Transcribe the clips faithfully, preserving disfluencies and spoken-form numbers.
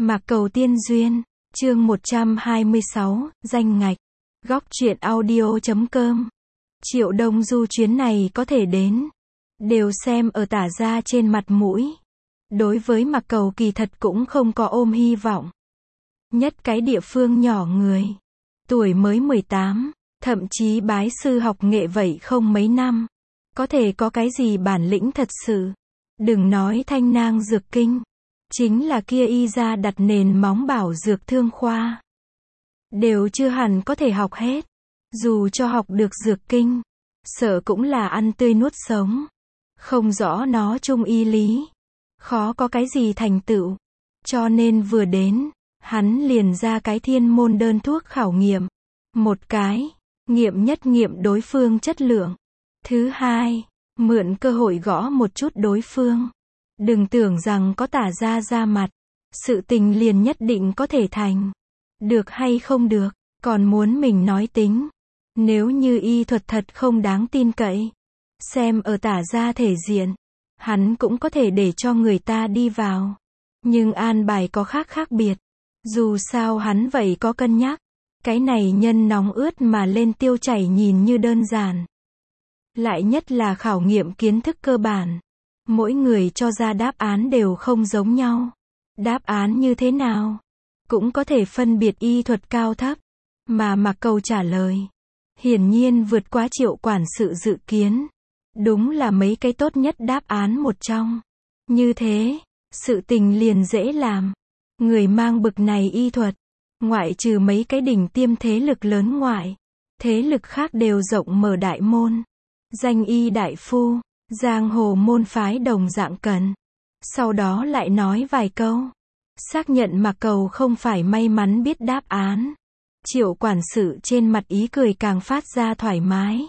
Mạc Cầu Tiên Duyên, chương một trăm hai mươi sáu, danh ngạch. Góc truyện audio chấm com. Triệu Đông Du chuyến này có thể đến, đều xem ở tả ra trên mặt mũi. Đối với Mạc Cầu kỳ thật cũng không có ôm hy vọng. Nhất cái địa phương nhỏ người, tuổi mới mười tám, thậm chí bái sư học nghệ vậy không mấy năm. Có thể có cái gì bản lĩnh thật sự. Đừng nói Thanh Nang Dược Kinh, chính là kia y ra đặt nền móng bảo dược thương khoa, đều chưa hẳn có thể học hết. Dù cho học được dược kinh, sợ cũng là ăn tươi nuốt sống, không rõ nó trung y lý, khó có cái gì thành tựu. Cho nên vừa đến, hắn liền ra cái thiên môn đơn thuốc khảo nghiệm. Một cái, nghiệm nhất nghiệm đối phương chất lượng. Thứ hai, mượn cơ hội gõ một chút đối phương. Đừng tưởng rằng có tả ra ra mặt, sự tình liền nhất định có thể thành. Được hay không được, còn muốn mình nói tính. Nếu như y thuật thật không đáng tin cậy, xem ở tả ra thể diện, hắn cũng có thể để cho người ta đi vào. Nhưng an bài có khác khác biệt. Dù sao hắn vậy có cân nhắc. Cái này nhân nóng ướt mà lên tiêu chảy nhìn như đơn giản. Lại nhất là khảo nghiệm kiến thức cơ bản. Mỗi người cho ra đáp án đều không giống nhau. Đáp án như thế nào? Cũng có thể phân biệt y thuật cao thấp. Mà Mạc Cầu trả lời, hiển nhiên vượt quá Triệu quản sự dự kiến. Đúng là mấy cái tốt nhất đáp án một trong. Như thế, sự tình liền dễ làm. Người mang bực này y thuật, ngoại trừ mấy cái đỉnh tiêm thế lực lớn ngoại, thế lực khác đều rộng mở đại môn. Danh y đại phu, giang hồ môn phái đồng dạng cần. Sau đó lại nói vài câu, xác nhận Mạc Cầu không phải may mắn biết đáp án. Triệu quản sự trên mặt ý cười càng phát ra thoải mái.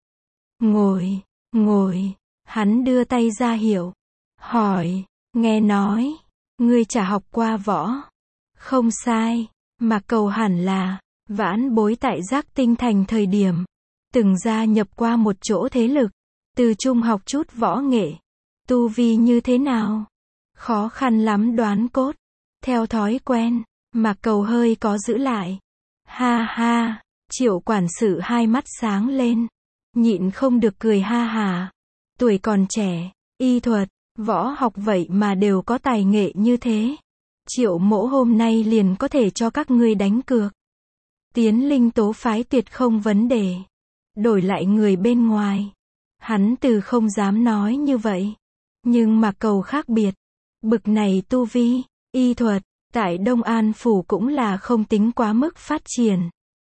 Ngồi, ngồi, hắn đưa tay ra hiệu, hỏi, nghe nói, ngươi chả học qua võ. Không sai, Mạc Cầu hẳn là, vãn bối tại Giác Tinh Thành thời điểm, từng gia nhập qua một chỗ thế lực, từ trung học chút võ nghệ. Tu vi như thế nào? Khó khăn lắm đoán cốt. Theo thói quen, Mạc Cầu hơi có giữ lại. Ha ha, Triệu quản sự hai mắt sáng lên, nhịn không được cười ha hà. Tuổi còn trẻ, y thuật, võ học vậy mà đều có tài nghệ như thế. Triệu mỗ hôm nay liền có thể cho các ngươi đánh cược. Tiến Linh Tố phái tuyệt không vấn đề. Đổi lại người bên ngoài, hắn từ không dám nói như vậy. Nhưng Mạc Cầu khác biệt. Bực này tu vi, y thuật, tại Đông An Phủ cũng là không tính quá mức phát triển.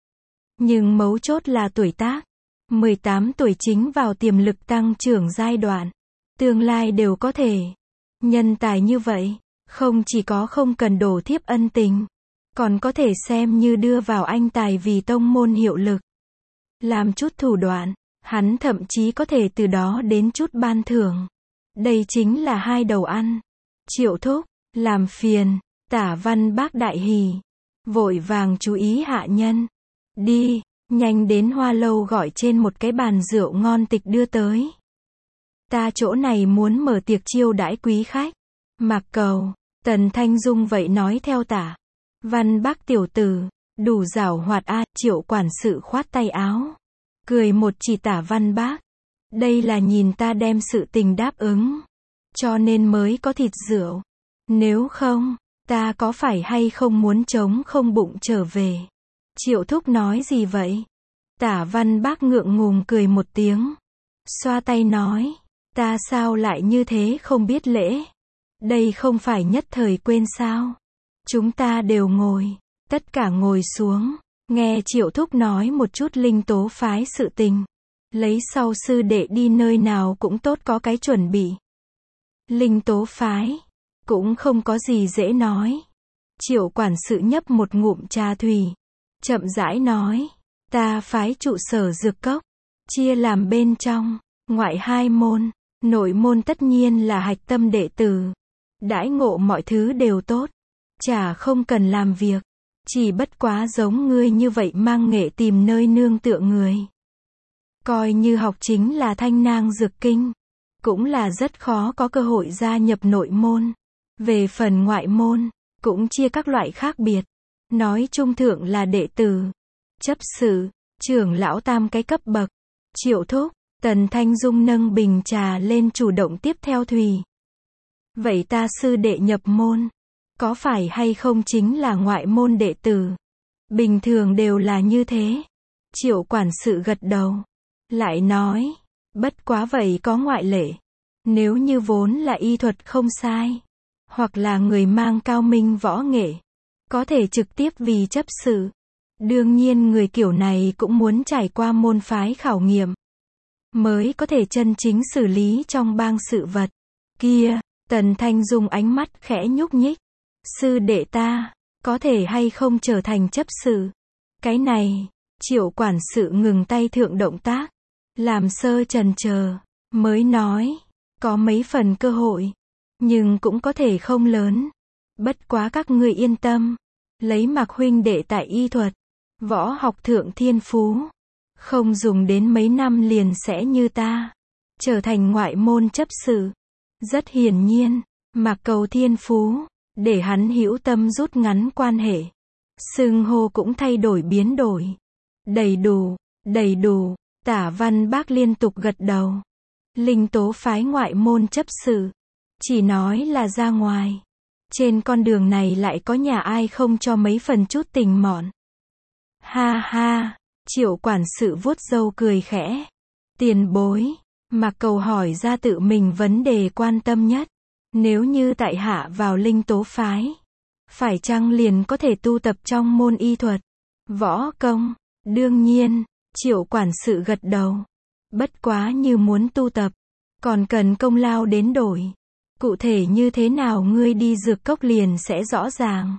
Nhưng mấu chốt là tuổi tác. mười tám tuổi chính vào tiềm lực tăng trưởng giai đoạn. Tương lai đều có thể. Nhân tài như vậy, không chỉ có không cần đổ thiếp ân tình, còn có thể xem như đưa vào anh tài vì tông môn hiệu lực. Làm chút thủ đoạn, hắn thậm chí có thể từ đó đến chút ban thưởng. Đây chính là hai đầu ăn. Triệu thúc, làm phiền, Tả Văn Bác đại hỉ, vội vàng chú ý hạ nhân. Đi, nhanh đến Hoa Lâu gọi trên một cái bàn rượu ngon tịch đưa tới. Ta chỗ này muốn mở tiệc chiêu đãi quý khách. Mạc Cầu, Tần Thanh Dung vậy nói theo Tả Văn Bác tiểu tử, đủ giảo hoạt a. Triệu quản sự khoát tay áo, cười một chỉ Tả Văn Bác. Đây là nhìn ta đem sự tình đáp ứng, cho nên mới có thịt rượu. Nếu không, ta có phải hay không muốn trống không bụng trở về? Triệu thúc nói gì vậy? Tả Văn Bác ngượng ngùng cười một tiếng, xoa tay nói, ta sao lại như thế không biết lễ? Đây không phải nhất thời quên sao? Chúng ta đều ngồi, tất cả ngồi xuống, nghe Triệu thúc nói một chút Linh Tố phái sự tình. Lấy sau sư đệ đi nơi nào cũng tốt có cái chuẩn bị. Linh Tố phái, cũng không có gì dễ nói. Triệu quản sự nhấp một ngụm trà thủy, chậm rãi nói, ta phái trụ sở dược cốc, chia làm bên trong, ngoại hai môn, nội môn tất nhiên là hạch tâm đệ tử. Đãi ngộ mọi thứ đều tốt, chả không cần làm việc, chỉ bất quá giống ngươi như vậy mang nghệ tìm nơi nương tựa người. Coi như học chính là Thanh Nang Dược Kinh, cũng là rất khó có cơ hội gia nhập nội môn. Về phần ngoại môn, cũng chia các loại khác biệt. Nói chung thượng là đệ tử, chấp sự, trưởng lão tam cái cấp bậc. Triệu thúc, Tần Thanh Dung nâng bình trà lên chủ động tiếp theo thùy. Vậy ta sư đệ nhập môn, có phải hay không chính là ngoại môn đệ tử? Bình thường đều là như thế. Triệu quản sự gật đầu, lại nói, bất quá vậy có ngoại lệ. Nếu như vốn là y thuật không sai, hoặc là người mang cao minh võ nghệ, có thể trực tiếp vì chấp sự. Đương nhiên người kiểu này cũng muốn trải qua môn phái khảo nghiệm, mới có thể chân chính xử lý trong bang sự vật. Kia, Tần Thanh Dung ánh mắt khẽ nhúc nhích. Sư đệ ta, có thể hay không trở thành chấp sự? Cái này, Triệu quản sự ngừng tay thượng động tác, làm sơ trần chờ, mới nói, có mấy phần cơ hội, nhưng cũng có thể không lớn. Bất quá các ngươi yên tâm, lấy Mạc huynh đệ tại y thuật, võ học thượng thiên phú, không dùng đến mấy năm liền sẽ như ta, trở thành ngoại môn chấp sự. Rất hiển nhiên, Mạc cầu thiên phú, để hắn hữu tâm rút ngắn quan hệ. Xưng hô cũng thay đổi biến đổi. Đầy đủ, đầy đủ, Tả Văn Bác liên tục gật đầu. Linh tố phái ngoại môn chấp sự, chỉ nói là ra ngoài. Trên con đường này lại có nhà ai không cho mấy phần chút tình mọn. Ha ha, Triệu quản sự vuốt râu cười khẽ. Tiền bối, Mạc cầu hỏi ra tự mình vấn đề quan tâm nhất. Nếu như tại hạ vào linh tố phái, phải chăng liền có thể tu tập trong môn y thuật, võ công? Đương nhiên, Triệu quản sự gật đầu. Bất quá như muốn tu tập, còn cần công lao đến đổi. Cụ thể như thế nào ngươi đi dược cốc liền sẽ rõ ràng.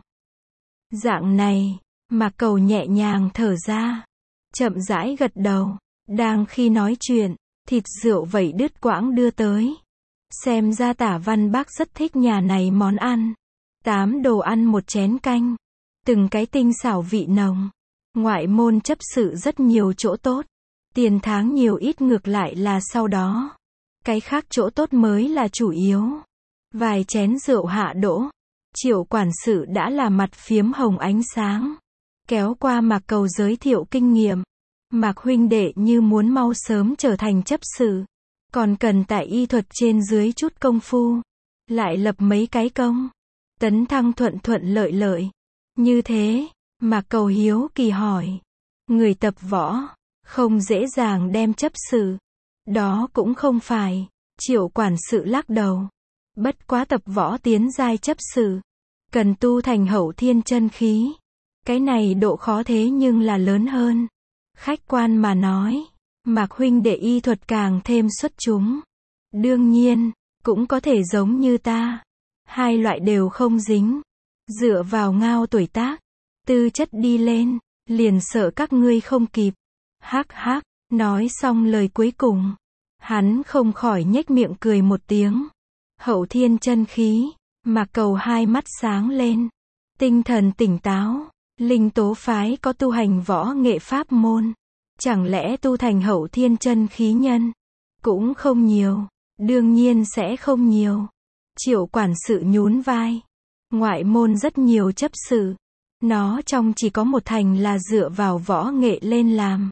Dạng này, Mạc cầu nhẹ nhàng thở ra, chậm rãi gật đầu. Đang khi nói chuyện, thịt rượu vẩy đứt quãng đưa tới. Xem ra Tả Văn Bác rất thích nhà này món ăn. Tám đồ ăn một chén canh, từng cái tinh xảo vị nồng. Ngoại môn chấp sự rất nhiều chỗ tốt, tiền tháng nhiều ít ngược lại là sau đó. Cái khác chỗ tốt mới là chủ yếu. Vài chén rượu hạ đỗ, Triệu quản sự đã là mặt phiếm hồng ánh sáng. Kéo qua Mạc cầu giới thiệu kinh nghiệm. Mạc huynh đệ như muốn mau sớm trở thành chấp sự, còn cần tại y thuật trên dưới chút công phu, lại lập mấy cái công, tấn thăng thuận thuận lợi lợi. Như thế, Mạc cầu hiếu kỳ hỏi, người tập võ, không dễ dàng đem chấp sự. Đó cũng không phải, Triệu quản sự lắc đầu. Bất quá tập võ tiến giai chấp sự, cần tu thành hậu thiên chân khí. Cái này độ khó thế nhưng là lớn hơn. Khách quan mà nói, Mạc huynh đệ y thuật càng thêm xuất chúng. Đương nhiên, cũng có thể giống như ta. Hai loại đều không dính. Dựa vào ngao tuổi tác, tư chất đi lên, liền sợ các ngươi không kịp. Hắc hắc, nói xong lời cuối cùng, hắn không khỏi nhếch miệng cười một tiếng. Hậu thiên chân khí, Mạc cầu hai mắt sáng lên, tinh thần tỉnh táo. Linh tố phái có tu hành võ nghệ pháp môn, chẳng lẽ tu thành hậu thiên chân khí nhân? Cũng không nhiều, đương nhiên sẽ không nhiều. Triệu quản sự nhún vai. Ngoại môn rất nhiều chấp sự, nó trong chỉ có một thành là dựa vào võ nghệ lên làm.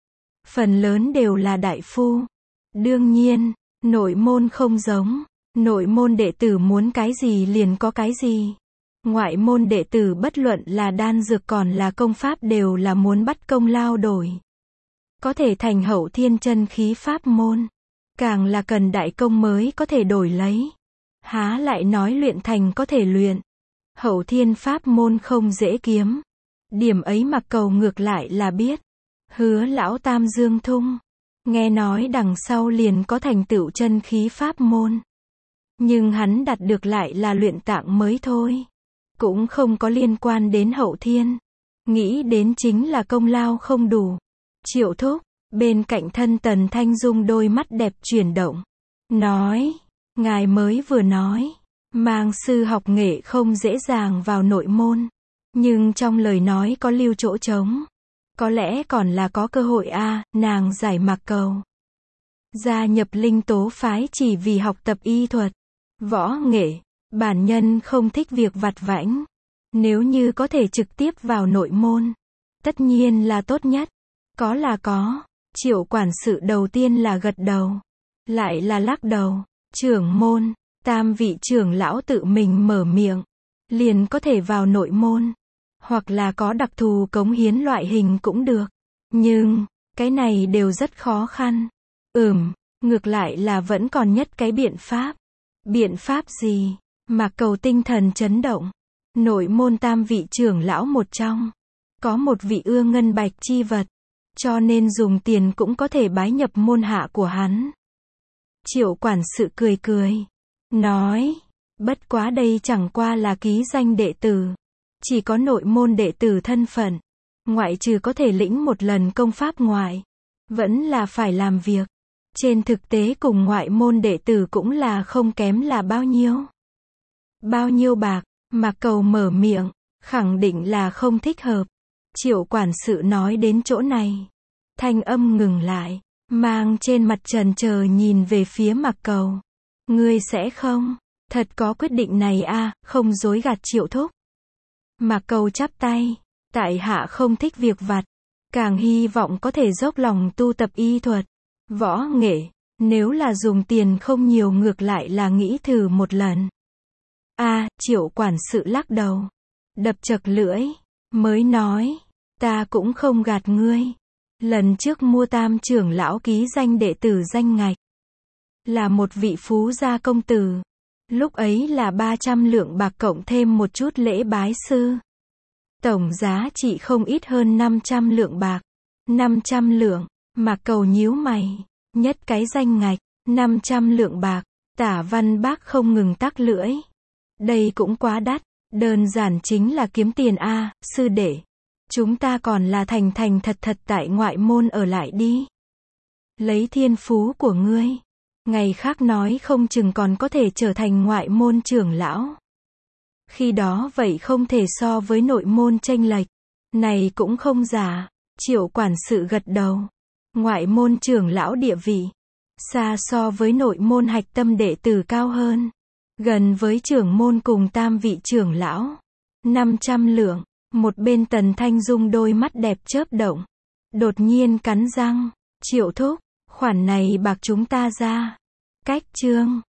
Phần lớn đều là đại phu. Đương nhiên, nội môn không giống. Nội môn đệ tử muốn cái gì liền có cái gì. Ngoại môn đệ tử bất luận là đan dược còn là công pháp đều là muốn bắt công lao đổi. Có thể thành hậu thiên chân khí pháp môn, càng là cần đại công mới có thể đổi lấy. Há lại nói luyện thành có thể luyện. Hậu thiên pháp môn không dễ kiếm. Điểm ấy Mạc cầu ngược lại là biết. Hứa lão tam dương thung, nghe nói đằng sau liền có thành tựu chân khí pháp môn. Nhưng hắn đạt được lại là luyện tạng mới thôi. Cũng không có liên quan đến hậu thiên. Nghĩ đến chính là công lao không đủ. Triệu thúc, bên cạnh thân Tần Thanh Dung đôi mắt đẹp chuyển động. Nói, ngài mới vừa nói, mang sư học nghệ không dễ dàng vào nội môn. Nhưng trong lời nói có lưu chỗ trống. Có lẽ còn là có cơ hội a à, nàng giải Mạc cầu. Gia nhập linh tố phái chỉ vì học tập y thuật, võ nghệ. Bản nhân không thích việc vặt vãnh, Nếu như có thể trực tiếp vào nội môn, tất nhiên là tốt nhất. Có là có. Triệu quản sự đầu tiên là gật đầu, lại là lắc đầu. Trưởng môn, tam vị trưởng lão tự mình mở miệng, liền có thể vào nội môn. Hoặc là có đặc thù cống hiến loại hình cũng được. Nhưng, cái này đều rất khó khăn. Ừm, ngược lại là vẫn còn nhất cái biện pháp. Biện pháp gì? Mạc Cầu tinh thần chấn động. Nội môn tam vị trưởng lão một trong, có một vị ưa ngân bạch chi vật, cho nên dùng tiền cũng có thể bái nhập môn hạ của hắn. Triệu quản sự cười cười, nói, bất quá đây chẳng qua là ký danh đệ tử. Chỉ có nội môn đệ tử thân phận, ngoại trừ có thể lĩnh một lần công pháp ngoại, vẫn là phải làm việc. Trên thực tế cùng ngoại môn đệ tử cũng là không kém là bao nhiêu. Bao nhiêu bạc? Mạc Cầu mở miệng, khẳng định là không thích hợp. Triệu quản sự nói đến chỗ này, thanh âm ngừng lại, mang trên mặt trần chờ nhìn về phía Mạc Cầu. Ngươi sẽ không, thật có quyết định này a, không dối gạt Triệu thúc. Mạc Cầu chắp tay, tại hạ không thích việc vặt, càng hy vọng có thể dốc lòng tu tập y thuật, võ nghệ, nếu là dùng tiền không nhiều ngược lại là nghĩ thử một lần. A, Triệu quản sự lắc đầu, đập chật lưỡi, mới nói, ta cũng không gạt ngươi. Lần trước mua tam trưởng lão ký danh đệ tử danh ngạch, là một vị phú gia công tử. Lúc ấy là ba trăm lượng bạc cộng thêm một chút lễ bái sư. Tổng giá trị không ít hơn năm trăm lượng bạc. năm trăm lượng, Mạc Cầu nhíu mày, nhất cái danh ngạch, năm trăm lượng bạc, Tả Văn Bác không ngừng tắc lưỡi. Đây cũng quá đắt, đơn giản chính là kiếm tiền a, sư đệ. Chúng ta còn là thành thành thật thật tại ngoại môn ở lại đi. Lấy thiên phú của ngươi, ngày khác nói không chừng còn có thể trở thành ngoại môn trưởng lão. Khi đó vậy không thể so với nội môn chênh lệch. Này cũng không giả. Triệu quản sự gật đầu. Ngoại môn trưởng lão địa vị, xa so với nội môn hạch tâm đệ tử cao hơn. Gần với trưởng môn cùng tam vị trưởng lão. năm trăm lượng. Một bên Tần Thanh Dung đôi mắt đẹp chớp động. Đột nhiên cắn răng. Triệu thúc, khoản này bạc chúng ta ra. Cách chương.